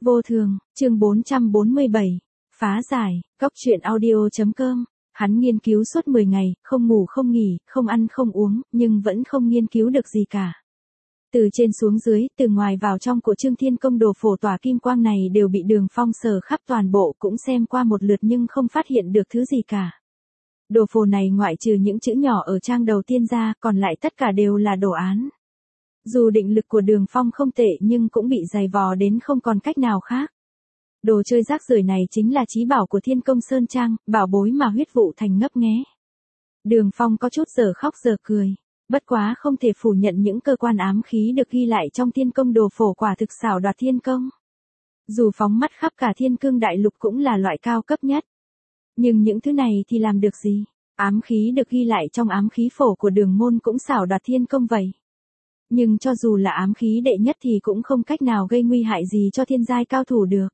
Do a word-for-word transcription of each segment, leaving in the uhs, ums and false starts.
Vô thường, chương bốn trăm bốn mươi bảy. Phá giải, Cóc truyện audio chấm com. Hắn nghiên cứu suốt mười ngày, không ngủ không nghỉ, không ăn không uống, nhưng vẫn không nghiên cứu được gì cả. Từ trên xuống dưới, từ ngoài vào trong của Trương Thiên Công đồ phổ tỏa kim quang này đều bị Đường Phong sờ khắp toàn bộ, cũng xem qua một lượt nhưng không phát hiện được thứ gì cả. Đồ phổ này ngoại trừ những chữ nhỏ ở trang đầu tiên ra, còn lại tất cả đều là đồ án. Dù định lực của Đường Phong không tệ nhưng cũng bị dày vò đến không còn cách nào khác. Đồ chơi rác rưởi này chính là chí bảo của Thiên Công Sơn Trang, bảo bối mà huyết vụ thành ngấp nghé. Đường Phong có chút giờ khóc giờ cười. Bất quá không thể phủ nhận những cơ quan ám khí được ghi lại trong Thiên Công đồ phổ quả thực xảo đoạt thiên công. Dù phóng mắt khắp cả Thiên Cương Đại Lục cũng là loại cao cấp nhất. Nhưng những thứ này thì làm được gì? Ám khí được ghi lại trong ám khí phổ của Đường môn cũng xảo đoạt thiên công vậy. Nhưng cho dù là ám khí đệ nhất thì cũng không cách nào gây nguy hại gì cho thiên giai cao thủ được.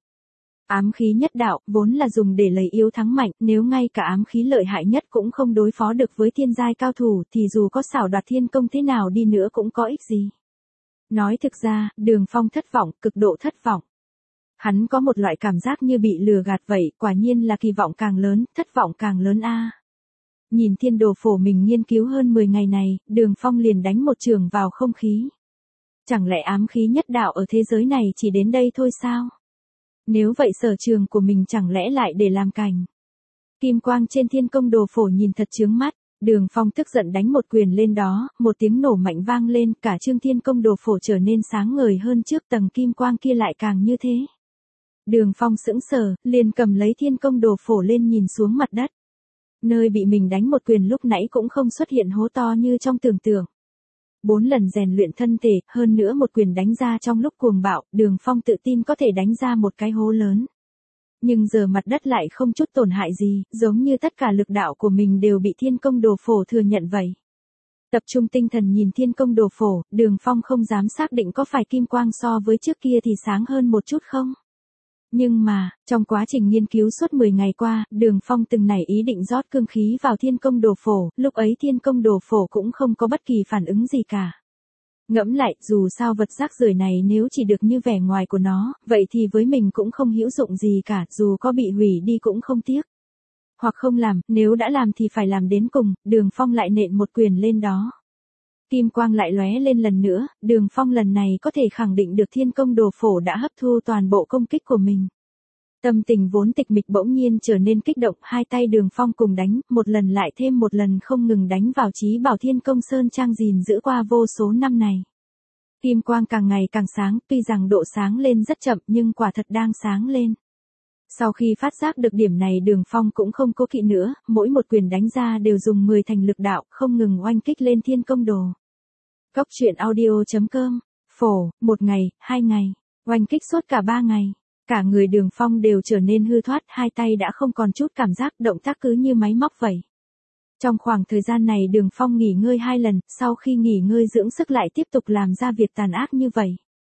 Ám khí nhất đạo vốn là dùng để lấy yếu thắng mạnh, nếu ngay cả ám khí lợi hại nhất cũng không đối phó được với thiên giai cao thủ thì dù có xảo đoạt thiên công thế nào đi nữa cũng có ích gì. Nói thực ra, Đường Phong thất vọng, cực độ thất vọng. Hắn có một loại cảm giác như bị lừa gạt vậy, quả nhiên là kỳ vọng càng lớn, thất vọng càng lớn a. Nhìn thiên đồ phổ mình nghiên cứu hơn mười ngày này, Đường Phong liền đánh một chưởng vào không khí. Chẳng lẽ ám khí nhất đạo ở thế giới này chỉ đến đây thôi sao? Nếu vậy sở trường của mình chẳng lẽ lại để làm cành? Kim quang trên Thiên Công đồ phổ nhìn thật chướng mắt, Đường Phong tức giận đánh một quyền lên đó, một tiếng nổ mạnh vang lên, cả chương Thiên Công đồ phổ trở nên sáng ngời hơn trước, tầng kim quang kia lại càng như thế. Đường Phong sững sờ, liền cầm lấy Thiên Công đồ phổ lên nhìn xuống mặt đất. Nơi bị mình đánh một quyền lúc nãy cũng không xuất hiện hố to như trong tưởng tượng. Bốn lần rèn luyện thân thể, hơn nữa một quyền đánh ra trong lúc cuồng bạo, Đường Phong tự tin có thể đánh ra một cái hố lớn. Nhưng giờ mặt đất lại không chút tổn hại gì, giống như tất cả lực đạo của mình đều bị Thiên Công đồ phổ thừa nhận vậy. Tập trung tinh thần nhìn Thiên Công đồ phổ, Đường Phong không dám xác định có phải kim quang so với trước kia thì sáng hơn một chút không? Nhưng mà, trong quá trình nghiên cứu suốt mười ngày qua, Đường Phong từng nảy ý định rót cương khí vào Thiên Công đồ phổ, lúc ấy Thiên Công đồ phổ cũng không có bất kỳ phản ứng gì cả. Ngẫm lại, dù sao vật rác rưởi này nếu chỉ được như vẻ ngoài của nó, vậy thì với mình cũng không hữu dụng gì cả, dù có bị hủy đi cũng không tiếc. Hoặc không làm, nếu đã làm thì phải làm đến cùng, Đường Phong lại nện một quyền lên đó. Kim quang lại lóe lên lần nữa, Đường Phong lần này có thể khẳng định được Thiên Công đồ phổ đã hấp thu toàn bộ công kích của mình. Tâm tình vốn tịch mịch bỗng nhiên trở nên kích động, hai tay Đường Phong cùng đánh, một lần lại thêm một lần không ngừng đánh vào chí bảo Thiên Công Sơn Trang gìn giữ qua vô số năm này. Kim quang càng ngày càng sáng, tuy rằng độ sáng lên rất chậm nhưng quả thật đang sáng lên. Sau khi phát giác được điểm này Đường Phong cũng không cố kỵ nữa, mỗi một quyền đánh ra đều dùng mười thành lực đạo, không ngừng oanh kích lên Thiên Công đồ. Cóc truyện audio chấm com. Phổ, một ngày, hai ngày, oanh kích suốt cả ba ngày. Cả người Đường Phong đều trở nên hư thoát, hai tay đã không còn chút cảm giác, động tác cứ như máy móc vậy. Trong khoảng thời gian này Đường Phong nghỉ ngơi hai lần, sau khi nghỉ ngơi dưỡng sức lại tiếp tục làm ra việc tàn ác như vậy.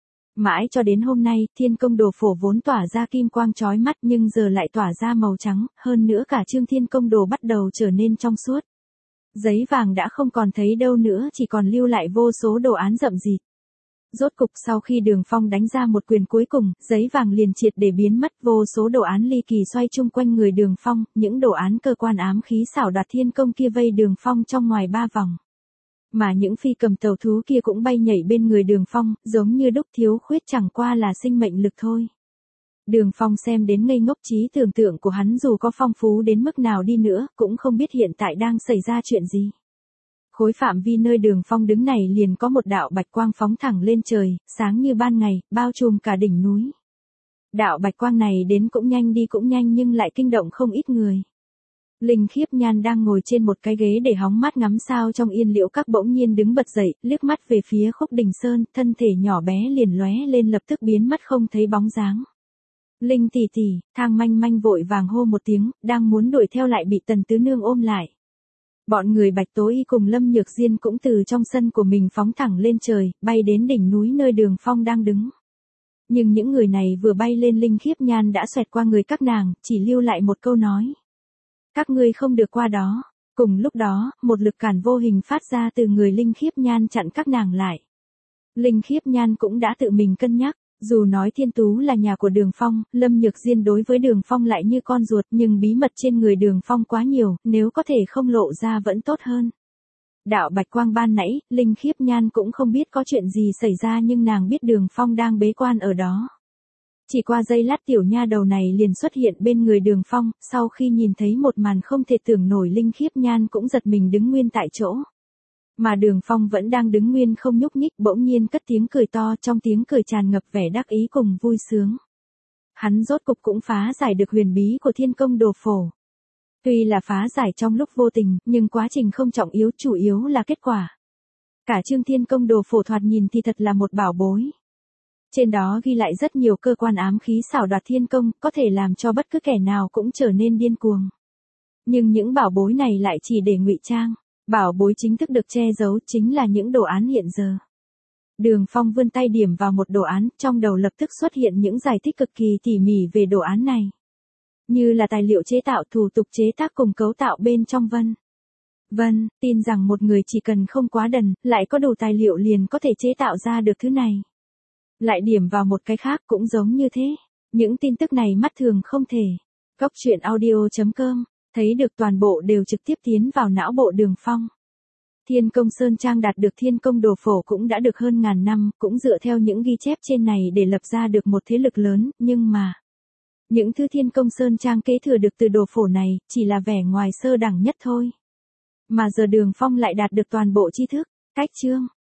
Mãi cho đến hôm nay, Thiên Công đồ phổ vốn tỏa ra kim quang chói mắt nhưng giờ lại tỏa ra màu trắng, hơn nữa cả chương Thiên Công đồ bắt đầu trở nên trong suốt. Giấy vàng đã không còn thấy đâu nữa, chỉ còn lưu lại vô số đồ án rậm rịt. Rốt cục sau khi Đường Phong đánh ra một quyền cuối cùng, giấy vàng liền triệt để biến mất, vô số đồ án ly kỳ xoay chung quanh người Đường Phong, những đồ án cơ quan ám khí xảo đoạt thiên công kia vây Đường Phong trong ngoài ba vòng. Mà những phi cầm tàu thú kia cũng bay nhảy bên người Đường Phong, giống như đúc thiếu khuyết chẳng qua là sinh mệnh lực thôi. Đường Phong xem đến ngây ngốc, trí tưởng tượng của hắn dù có phong phú đến mức nào đi nữa, cũng không biết hiện tại đang xảy ra chuyện gì. Khối phạm vi nơi Đường Phong đứng này liền có một đạo bạch quang phóng thẳng lên trời, sáng như ban ngày, bao trùm cả đỉnh núi. Đạo bạch quang này đến cũng nhanh đi cũng nhanh nhưng lại kinh động không ít người. Linh Khiếp Nhan đang ngồi trên một cái ghế để hóng mát ngắm sao trong Yên Liễu Các bỗng nhiên đứng bật dậy, liếc mắt về phía Khúc Đình Sơn, thân thể nhỏ bé liền lóe lên lập tức biến mất không thấy bóng dáng. Linh tỷ tỷ, Thang Manh Manh vội vàng hô một tiếng, đang muốn đuổi theo lại bị Tần Tứ Nương ôm lại. Bọn người Bạch Tố Y cùng Lâm Nhược Diên cũng từ trong sân của mình phóng thẳng lên trời, bay đến đỉnh núi nơi Đường Phong đang đứng. Nhưng những người này vừa bay lên Linh Khiếp Nhan đã xoẹt qua người các nàng, chỉ lưu lại một câu nói. Các ngươi không được qua đó. Cùng lúc đó, một lực cản vô hình phát ra từ người Linh Khiếp Nhan chặn các nàng lại. Linh Khiếp Nhan cũng đã tự mình cân nhắc, Dù nói Thiên Tú là nhà của Đường Phong, Lâm Nhược Diên đối với Đường Phong lại như con ruột, nhưng bí mật trên người Đường Phong quá nhiều, nếu có thể không lộ ra vẫn tốt hơn. Đạo bạch quang ban nãy, Linh Khiếp Nhan cũng không biết có chuyện gì xảy ra nhưng nàng biết Đường Phong đang bế quan ở đó. Chỉ qua giây lát tiểu nha đầu này liền xuất hiện bên người Đường Phong, sau khi nhìn thấy một màn không thể tưởng nổi Linh Khiếp Nhan cũng giật mình đứng nguyên tại chỗ. Mà Đường Phong vẫn đang đứng nguyên không nhúc nhích, bỗng nhiên cất tiếng cười to, trong tiếng cười tràn ngập vẻ đắc ý cùng vui sướng. Hắn rốt cục cũng phá giải được huyền bí của Thiên Công Đồ Phổ. Tuy là phá giải trong lúc vô tình, nhưng quá trình không trọng yếu, chủ yếu là kết quả. Cả chương Thiên Công Đồ Phổ thoạt nhìn thì thật là một bảo bối. Trên đó ghi lại rất nhiều cơ quan ám khí xảo đoạt thiên công, có thể làm cho bất cứ kẻ nào cũng trở nên điên cuồng. Nhưng những bảo bối này lại chỉ để ngụy trang. Bảo bối chính thức được che giấu chính là những đồ án hiện giờ. Đường Phong vươn tay điểm vào một đồ án, trong đầu lập tức xuất hiện những giải thích cực kỳ tỉ mỉ về đồ án này. Như là tài liệu chế tạo, thủ tục chế tác cùng cấu tạo bên trong vân. Vân, tin rằng một người chỉ cần không quá đần, lại có đủ tài liệu liền có thể chế tạo ra được thứ này. Lại điểm vào một cái khác cũng giống như thế. Những tin tức này mắt thường không thể. Góc truyện audio chấm com, thấy được toàn bộ đều trực tiếp tiến vào não bộ Đường Phong. Thiên Công Sơn Trang đạt được Thiên Công Đồ Phổ cũng đã được hơn ngàn năm, cũng dựa theo những ghi chép trên này để lập ra được một thế lực lớn, nhưng mà những thứ Thiên Công Sơn Trang kế thừa được từ Đồ Phổ này, chỉ là vẻ ngoài sơ đẳng nhất thôi. Mà giờ Đường Phong lại đạt được toàn bộ tri thức. Cách chương